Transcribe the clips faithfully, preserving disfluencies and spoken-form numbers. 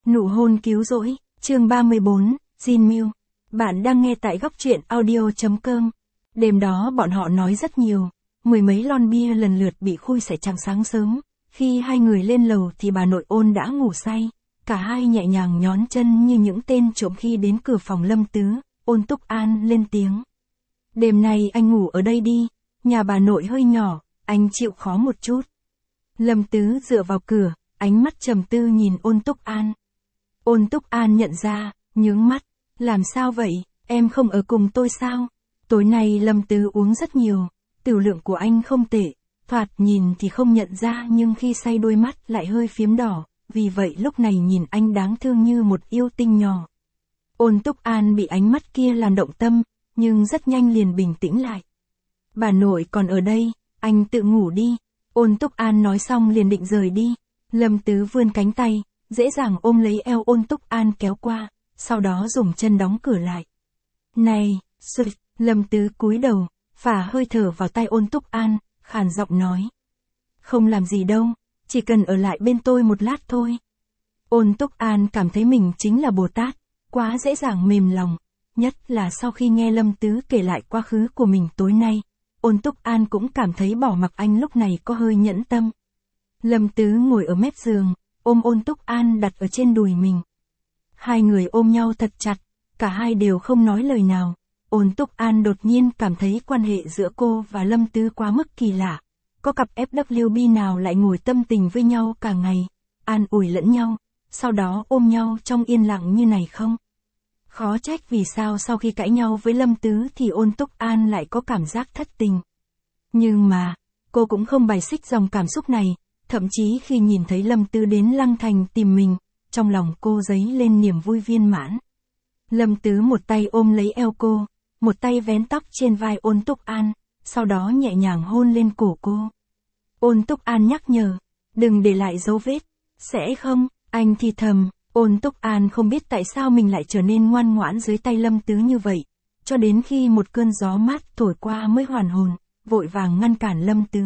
Nụ hôn cứu rỗi, chương ba mươi bốn, Jin Mew. Bạn đang nghe tại góc truyện audio.com. Đêm đó bọn họ nói rất nhiều, mười mấy lon bia lần lượt bị khui sẻ trắng sáng sớm. Khi hai người lên lầu thì bà nội Ôn đã ngủ say, cả hai nhẹ nhàng nhón chân như những tên trộm khi đến cửa phòng Lâm Tứ. Ôn Túc An lên tiếng. Đêm nay anh ngủ ở đây đi, nhà bà nội hơi nhỏ, anh chịu khó một chút. Lâm Tứ dựa vào cửa, ánh mắt trầm tư nhìn Ôn Túc An. Ôn Túc An nhận ra, nhướng mắt, làm sao vậy, em không ở cùng tôi sao? Tối nay Lâm Tứ uống rất nhiều, tiểu lượng của anh không tệ, thoạt nhìn thì không nhận ra nhưng khi say đôi mắt lại hơi phiếm đỏ, vì vậy lúc này nhìn anh đáng thương như một yêu tinh nhỏ. Ôn Túc An bị ánh mắt kia làm động tâm, nhưng rất nhanh liền bình tĩnh lại. Bà nội còn ở đây, anh tự ngủ đi. Ôn Túc An nói xong liền định rời đi. Lâm Tứ vươn cánh tay, dễ dàng ôm lấy eo Ôn Túc An kéo qua, sau đó dùng chân đóng cửa lại. Này, sụt, Lâm Tứ cúi đầu, phả hơi thở vào tay Ôn Túc An, khàn giọng nói. Không làm gì đâu, chỉ cần ở lại bên tôi một lát thôi. Ôn Túc An cảm thấy mình chính là Bồ Tát, quá dễ dàng mềm lòng, nhất là sau khi nghe Lâm Tứ kể lại quá khứ của mình tối nay. Ôn Túc An cũng cảm thấy bỏ mặc anh lúc này có hơi nhẫn tâm. Lâm Tứ ngồi ở mép giường, ôm Ôn Túc An đặt ở trên đùi mình. Hai người ôm nhau thật chặt, cả hai đều không nói lời nào. Ôn Túc An đột nhiên cảm thấy quan hệ giữa cô và Lâm Tứ quá mức kỳ lạ. Có cặp ép vê bê nào lại ngồi tâm tình với nhau cả ngày, an ủi lẫn nhau, sau đó ôm nhau trong yên lặng như này không? Khó trách vì sao sau khi cãi nhau với Lâm Tứ thì Ôn Túc An lại có cảm giác thất tình. Nhưng mà, cô cũng không bài xích dòng cảm xúc này, thậm chí khi nhìn thấy Lâm Tứ đến Lăng Thành tìm mình, trong lòng cô dấy lên niềm vui viên mãn. Lâm Tứ một tay ôm lấy eo cô, một tay vén tóc trên vai Ôn Túc An, sau đó nhẹ nhàng hôn lên cổ cô. Ôn Túc An nhắc nhở, đừng để lại dấu vết. Sẽ không, anh thì thầm. Ôn Túc An không biết tại sao mình lại trở nên ngoan ngoãn dưới tay Lâm Tứ như vậy, cho đến khi một cơn gió mát thổi qua mới hoàn hồn, vội vàng ngăn cản Lâm Tứ.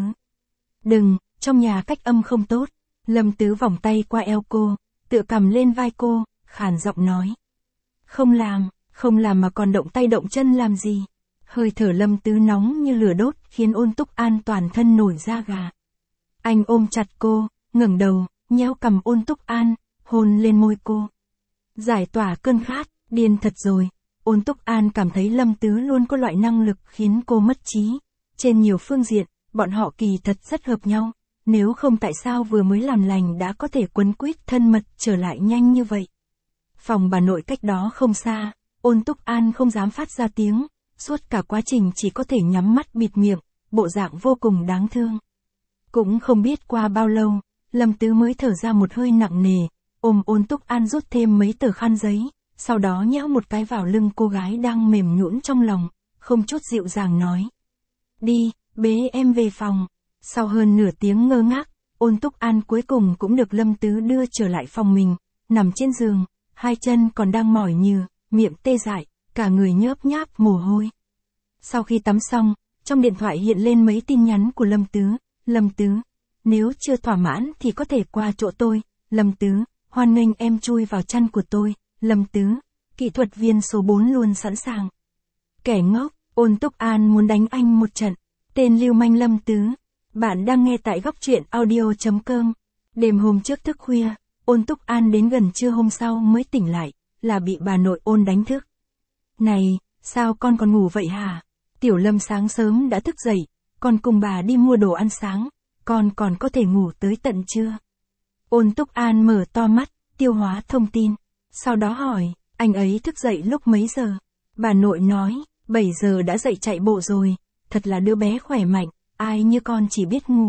Đừng, trong nhà cách âm không tốt. Lâm Tứ vòng tay qua eo cô, tựa cầm lên vai cô, khàn giọng nói. Không làm, không làm mà còn động tay động chân làm gì. Hơi thở Lâm Tứ nóng như lửa đốt khiến Ôn Túc An toàn thân nổi da gà. Anh ôm chặt cô, ngẩng đầu, nhéo cằm Ôn Túc An, hôn lên môi cô. Giải tỏa cơn khát, điên thật rồi. Ôn Túc An cảm thấy Lâm Tứ luôn có loại năng lực khiến cô mất trí. Trên nhiều phương diện, bọn họ kỳ thật rất hợp nhau. Nếu không tại sao vừa mới làm lành đã có thể quấn quýt thân mật trở lại nhanh như vậy. Phòng bà nội cách đó không xa, Ôn Túc An không dám phát ra tiếng, suốt cả quá trình chỉ có thể nhắm mắt bịt miệng, bộ dạng vô cùng đáng thương. Cũng không biết qua bao lâu, Lâm Tứ mới thở ra một hơi nặng nề, ôm Ôn Túc An rút thêm mấy tờ khăn giấy, sau đó nhéo một cái vào lưng cô gái đang mềm nhũn trong lòng, không chút dịu dàng nói. Đi, bế em về phòng. Sau hơn nửa tiếng ngơ ngác, Ôn Túc An cuối cùng cũng được Lâm Tứ đưa trở lại phòng mình, nằm trên giường, hai chân còn đang mỏi nhừ, miệng tê dại, cả người nhớp nháp mồ hôi. Sau khi tắm xong, trong điện thoại hiện lên mấy tin nhắn của Lâm Tứ. Lâm Tứ, nếu chưa thỏa mãn thì có thể qua chỗ tôi. Lâm Tứ, hoan nghênh em chui vào chăn của tôi. Lâm Tứ, kỹ thuật viên số bốn luôn sẵn sàng. Kẻ ngốc, Ôn Túc An muốn đánh anh một trận. Tên lưu manh Lâm Tứ. Bạn đang nghe tại góc truyện audio.com. Đêm hôm trước thức khuya, Ôn Túc An đến gần trưa hôm sau mới tỉnh lại, là bị bà nội Ôn đánh thức. Này, sao con còn ngủ vậy hả? Tiểu Lâm sáng sớm đã thức dậy, con cùng bà đi mua đồ ăn sáng, con còn có thể ngủ tới tận trưa. Ôn Túc An mở to mắt, tiêu hóa thông tin, sau đó hỏi, anh ấy thức dậy lúc mấy giờ? Bà nội nói, bảy giờ đã dậy chạy bộ rồi, thật là đứa bé khỏe mạnh, ai như con chỉ biết ngủ.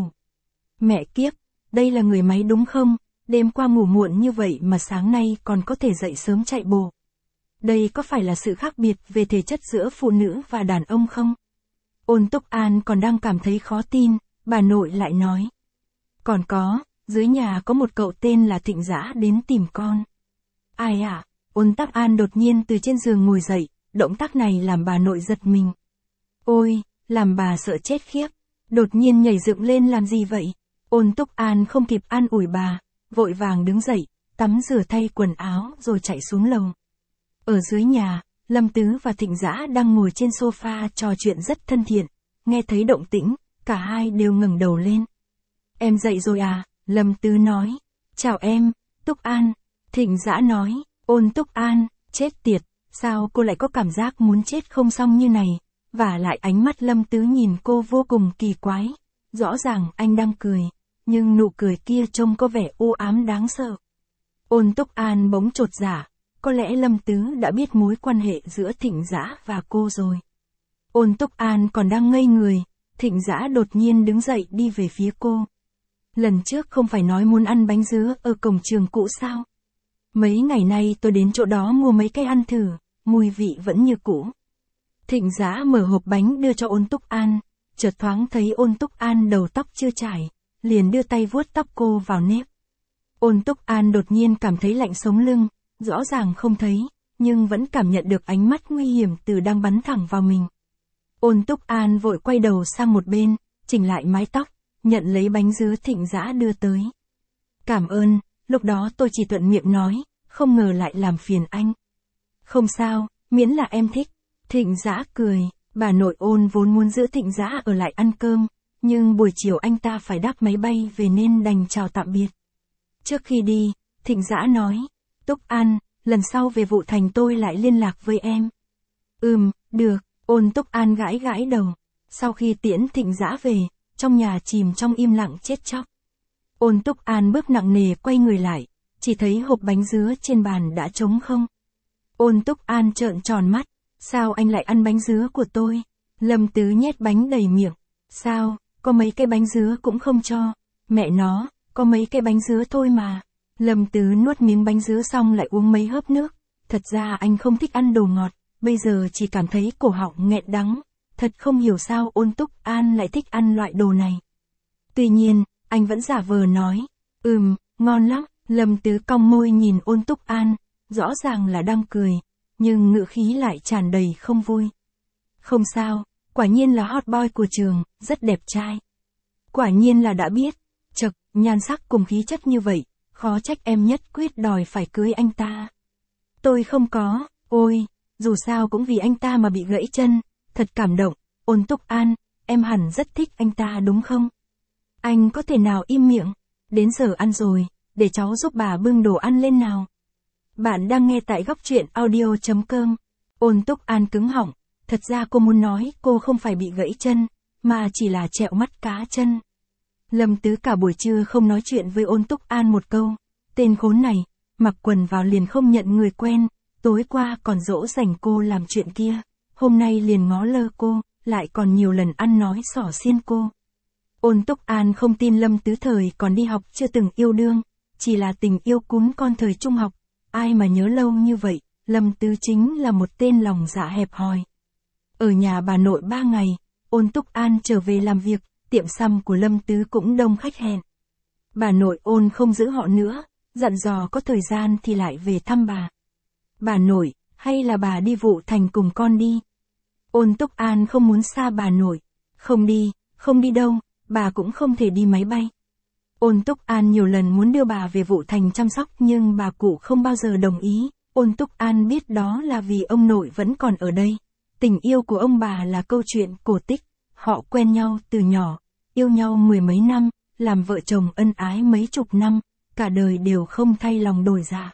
Mẹ kiếp, đây là người máy đúng không? Đêm qua ngủ muộn như vậy mà sáng nay còn có thể dậy sớm chạy bộ. Đây có phải là sự khác biệt về thể chất giữa phụ nữ và đàn ông không? Ôn Túc An còn đang cảm thấy khó tin, bà nội lại nói. Còn có, dưới nhà có một cậu tên là Thịnh Dã đến tìm con. Ai ạ? À? Ôn Túc An đột nhiên từ trên giường ngồi dậy, động tác này làm bà nội giật mình. Ôi, làm bà sợ chết khiếp, đột nhiên nhảy dựng lên làm gì vậy? Ôn Túc An không kịp an ủi bà, vội vàng đứng dậy, tắm rửa thay quần áo rồi chạy xuống lầu. Ở dưới nhà, Lâm Tứ và Thịnh Dã đang ngồi trên sofa trò chuyện rất thân thiện, nghe thấy động tĩnh, cả hai đều ngẩng đầu lên. Em dậy rồi à? Lâm Tứ nói. Chào em, Túc An. Thịnh Dã nói. Ôn Túc An, chết tiệt, sao cô lại có cảm giác muốn chết không xong như này? Và lại ánh mắt Lâm Tứ nhìn cô vô cùng kỳ quái. Rõ ràng anh đang cười, nhưng nụ cười kia trông có vẻ u ám đáng sợ. Ôn Túc An bỗng chột dạ, có lẽ Lâm Tứ đã biết mối quan hệ giữa Thịnh Dã và cô rồi. Ôn Túc An còn đang ngây người, Thịnh Dã đột nhiên đứng dậy đi về phía cô. Lần trước không phải nói muốn ăn bánh dứa ở cổng trường cũ sao? Mấy ngày nay tôi đến chỗ đó mua mấy cái ăn thử, mùi vị vẫn như cũ. Thịnh Dã mở hộp bánh đưa cho Ôn Túc An, chợt thoáng thấy Ôn Túc An đầu tóc chưa chải, liền đưa tay vuốt tóc cô vào nếp. Ôn Túc An đột nhiên cảm thấy lạnh sống lưng, rõ ràng không thấy, nhưng vẫn cảm nhận được ánh mắt nguy hiểm từ đang bắn thẳng vào mình. Ôn Túc An vội quay đầu sang một bên, chỉnh lại mái tóc, nhận lấy bánh dứa Thịnh Dã đưa tới. Cảm ơn, lúc đó tôi chỉ thuận miệng nói, không ngờ lại làm phiền anh. Không sao, miễn là em thích. Thịnh Dã cười, bà nội Ôn vốn muốn giữ Thịnh Dã ở lại ăn cơm, nhưng buổi chiều anh ta phải đáp máy bay về nên đành chào tạm biệt. Trước khi đi, Thịnh Dã nói, Túc An, lần sau về Vũ Thành tôi lại liên lạc với em. Ừm, được. Ôn Túc An gãi gãi đầu. Sau khi tiễn Thịnh Dã về, trong nhà chìm trong im lặng chết chóc. Ôn Túc An bước nặng nề quay người lại, chỉ thấy hộp bánh dứa trên bàn đã trống không. Ôn Túc An trợn tròn mắt, sao anh lại ăn bánh dứa của tôi? Lâm Tứ nhét bánh đầy miệng. Sao, có mấy cái bánh dứa cũng không cho. Mẹ nó, có mấy cái bánh dứa thôi mà. Lâm Tứ nuốt miếng bánh dứa xong lại uống mấy hớp nước. Thật ra anh không thích ăn đồ ngọt, bây giờ chỉ cảm thấy cổ họng nghẹn đắng. Thật không hiểu sao Ôn Túc An lại thích ăn loại đồ này. Tuy nhiên, anh vẫn giả vờ nói, ừm, ngon lắm. Lâm Tứ cong môi nhìn Ôn Túc An, rõ ràng là đang cười, nhưng ngữ khí lại tràn đầy không vui. Không sao, quả nhiên là hot boy của trường, rất đẹp trai. Quả nhiên là đã biết, chật, nhan sắc cùng khí chất như vậy, khó trách em nhất quyết đòi phải cưới anh ta. Tôi không có, ôi, dù sao cũng vì anh ta mà bị gãy chân, thật cảm động. Ôn Túc An, em hẳn rất thích anh ta đúng không? Anh có thể nào im miệng? Đến giờ ăn rồi, để cháu giúp bà bưng đồ ăn lên nào. Bạn đang nghe tại góc truyện audio chấm com. Ôn Túc An cứng họng, thật ra cô muốn nói cô không phải bị gãy chân, mà chỉ là trẹo mắt cá chân. Lâm Tứ cả buổi trưa không nói chuyện với Ôn Túc An một câu. Tên khốn này, mặc quần vào liền không nhận người quen, tối qua còn dỗ dành cô làm chuyện kia, hôm nay liền ngó lơ cô, lại còn nhiều lần ăn nói xỏ xiên cô. Ôn Túc An không tin Lâm Tứ thời còn đi học chưa từng yêu đương, chỉ là tình yêu cún con thời trung học, ai mà nhớ lâu như vậy, Lâm Tứ chính là một tên lòng dạ hẹp hòi. Ở nhà bà nội ba ngày, Ôn Túc An trở về làm việc, tiệm xăm của Lâm Tứ cũng đông khách hẹn. Bà nội Ôn không giữ họ nữa, dặn dò có thời gian thì lại về thăm bà. Bà nội, hay là bà đi Vũ Thành cùng con đi? Ôn Túc An không muốn xa bà nội. Không đi, không đi đâu, bà cũng không thể đi máy bay. Ôn Túc An nhiều lần muốn đưa bà về Vũ Thành chăm sóc nhưng bà cụ không bao giờ đồng ý. Ôn Túc An biết đó là vì ông nội vẫn còn ở đây. Tình yêu của ông bà là câu chuyện cổ tích. Họ quen nhau từ nhỏ, yêu nhau mười mấy năm, làm vợ chồng ân ái mấy chục năm, cả đời đều không thay lòng đổi dạ.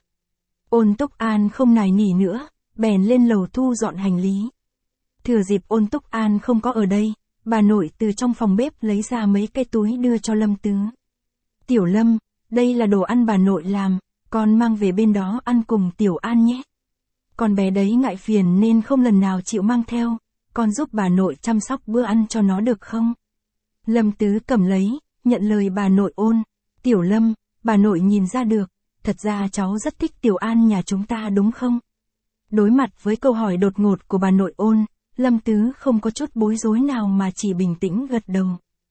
Ôn Túc An không nài nỉ nữa, bèn lên lầu thu dọn hành lý. Thừa dịp Ôn Túc An không có ở đây, bà nội từ trong phòng bếp lấy ra mấy cái túi đưa cho Lâm Tứ. Tiểu Lâm, đây là đồ ăn bà nội làm, con mang về bên đó ăn cùng Tiểu An nhé. Con bé đấy ngại phiền nên không lần nào chịu mang theo, con giúp bà nội chăm sóc bữa ăn cho nó được không? Lâm Tứ cầm lấy, nhận lời bà nội Ôn. Tiểu Lâm, bà nội nhìn ra được, thật ra cháu rất thích Tiểu An nhà chúng ta đúng không? Đối mặt với câu hỏi đột ngột của bà nội Ôn, Lâm Tứ không có chút bối rối nào mà chỉ bình tĩnh gật đầu.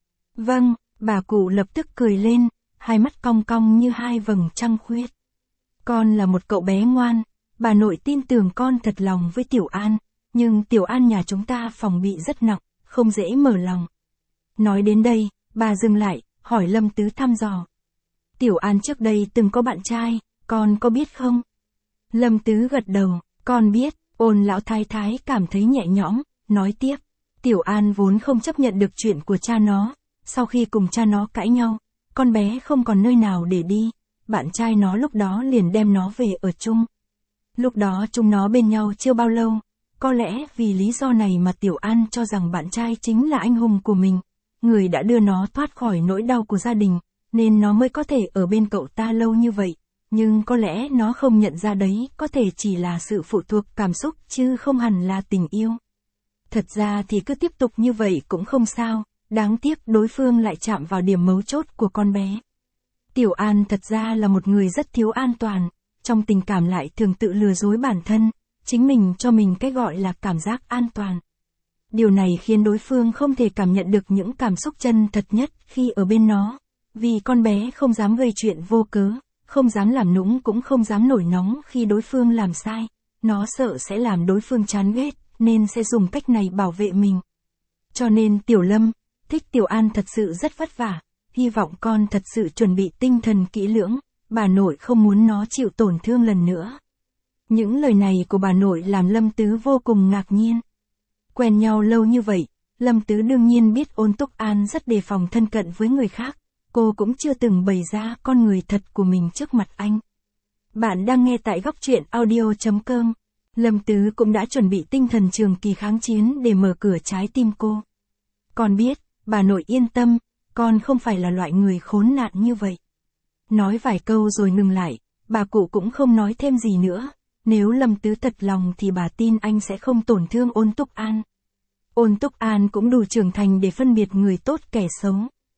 Vâng, bà cụ lập tức cười lên, hai mắt cong cong như hai vầng trăng khuyết. Con là một cậu bé ngoan, bà nội tin tưởng con thật lòng với Tiểu An, nhưng Tiểu An nhà chúng ta phòng bị rất nặng, không dễ mở lòng. Nói đến đây, bà dừng lại, hỏi Lâm Tứ thăm dò. Tiểu An trước đây từng có bạn trai, con có biết không? Lâm Tứ gật đầu, con biết. Ôn lão thái thái cảm thấy nhẹ nhõm, nói tiếp. Tiểu An vốn không chấp nhận được chuyện của cha nó. Sau khi cùng cha nó cãi nhau, con bé không còn nơi nào để đi. Bạn trai nó lúc đó liền đem nó về ở chung. Lúc đó chúng nó bên nhau chưa bao lâu. Có lẽ vì lý do này mà Tiểu An cho rằng bạn trai chính là anh hùng của mình. Người đã đưa nó thoát khỏi nỗi đau của gia đình, nên nó mới có thể ở bên cậu ta lâu như vậy. Nhưng có lẽ nó không nhận ra đấy có thể chỉ là sự phụ thuộc cảm xúc chứ không hẳn là tình yêu. Thật ra thì cứ tiếp tục như vậy cũng không sao, đáng tiếc đối phương lại chạm vào điểm mấu chốt của con bé. Tiểu An thật ra là một người rất thiếu an toàn, trong tình cảm lại thường tự lừa dối bản thân, chính mình cho mình cái gọi là cảm giác an toàn. Điều này khiến đối phương không thể cảm nhận được những cảm xúc chân thật nhất khi ở bên nó, vì con bé không dám gây chuyện vô cớ, không dám làm nũng cũng không dám nổi nóng khi đối phương làm sai. Nó sợ sẽ làm đối phương chán ghét, nên sẽ dùng cách này bảo vệ mình. Cho nên Tiểu Lâm, thích Tiểu An thật sự rất vất vả, hy vọng con thật sự chuẩn bị tinh thần kỹ lưỡng, bà nội không muốn nó chịu tổn thương lần nữa. Những lời này của bà nội làm Lâm Tứ vô cùng ngạc nhiên. Quen nhau lâu như vậy, Lâm Tứ đương nhiên biết Ôn Túc An rất đề phòng thân cận với người khác, cô cũng chưa từng bày ra con người thật của mình trước mặt anh. Bạn đang nghe tại góc truyện audio chấm com. Lâm Tứ cũng đã chuẩn bị tinh thần trường kỳ kháng chiến để mở cửa trái tim cô. Con biết, bà nội yên tâm, con không phải là loại người khốn nạn như vậy. Nói vài câu rồi ngừng lại, bà cụ cũng không nói thêm gì nữa. Nếu Lâm Tứ thật lòng thì bà tin anh sẽ không tổn thương Ôn Túc An. Ôn Túc An cũng đủ trưởng thành để phân biệt người tốt kẻ xấu.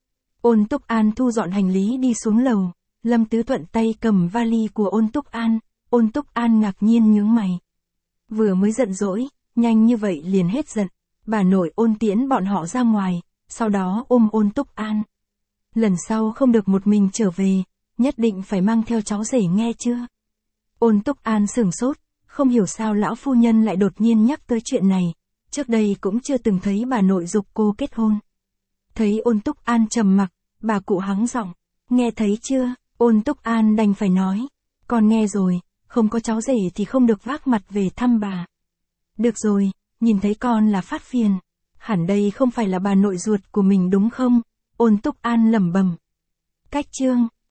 Ôn Túc An thu dọn hành lý đi xuống lầu, Lâm Tứ thuận tay cầm vali của Ôn Túc An, Ôn Túc An ngạc nhiên nhướng mày. Vừa mới giận dỗi, nhanh như vậy liền hết giận, bà nội Ôn tiễn bọn họ ra ngoài, sau đó ôm Ôn Túc An. Lần sau không được một mình trở về, nhất định phải mang theo cháu rể nghe chưa? Ôn Túc An sửng sốt, không hiểu sao lão phu nhân lại đột nhiên nhắc tới chuyện này, trước đây cũng chưa từng thấy bà nội giục cô kết hôn. Thấy Ôn Túc An trầm mặc, bà cụ hắng giọng, nghe thấy chưa? Ôn Túc An đành phải nói, con nghe rồi, không có cháu rể thì không được vác mặt về thăm bà. Được rồi, nhìn thấy con là phát phiền, hẳn đây không phải là bà nội ruột của mình đúng không? Ôn Túc An lẩm bẩm. Cách chương